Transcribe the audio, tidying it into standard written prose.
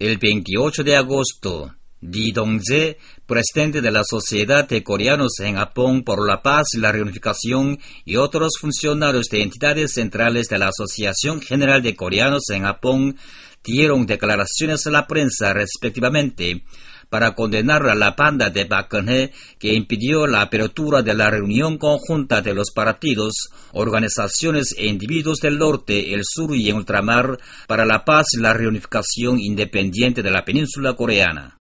El 28 de agosto, Lee Dong-jae, presidente de la Sociedad de Coreanos en Japón por la Paz y la Reunificación, y otros funcionarios de entidades centrales de la Asociación General de Coreanos en Japón dieron declaraciones a la prensa respectivamente para condenar a la banda de Park Geun-hye que impidió la apertura de la reunión conjunta de los partidos, organizaciones e individuos del norte, el sur y el ultramar para la paz y la reunificación independiente de la península coreana.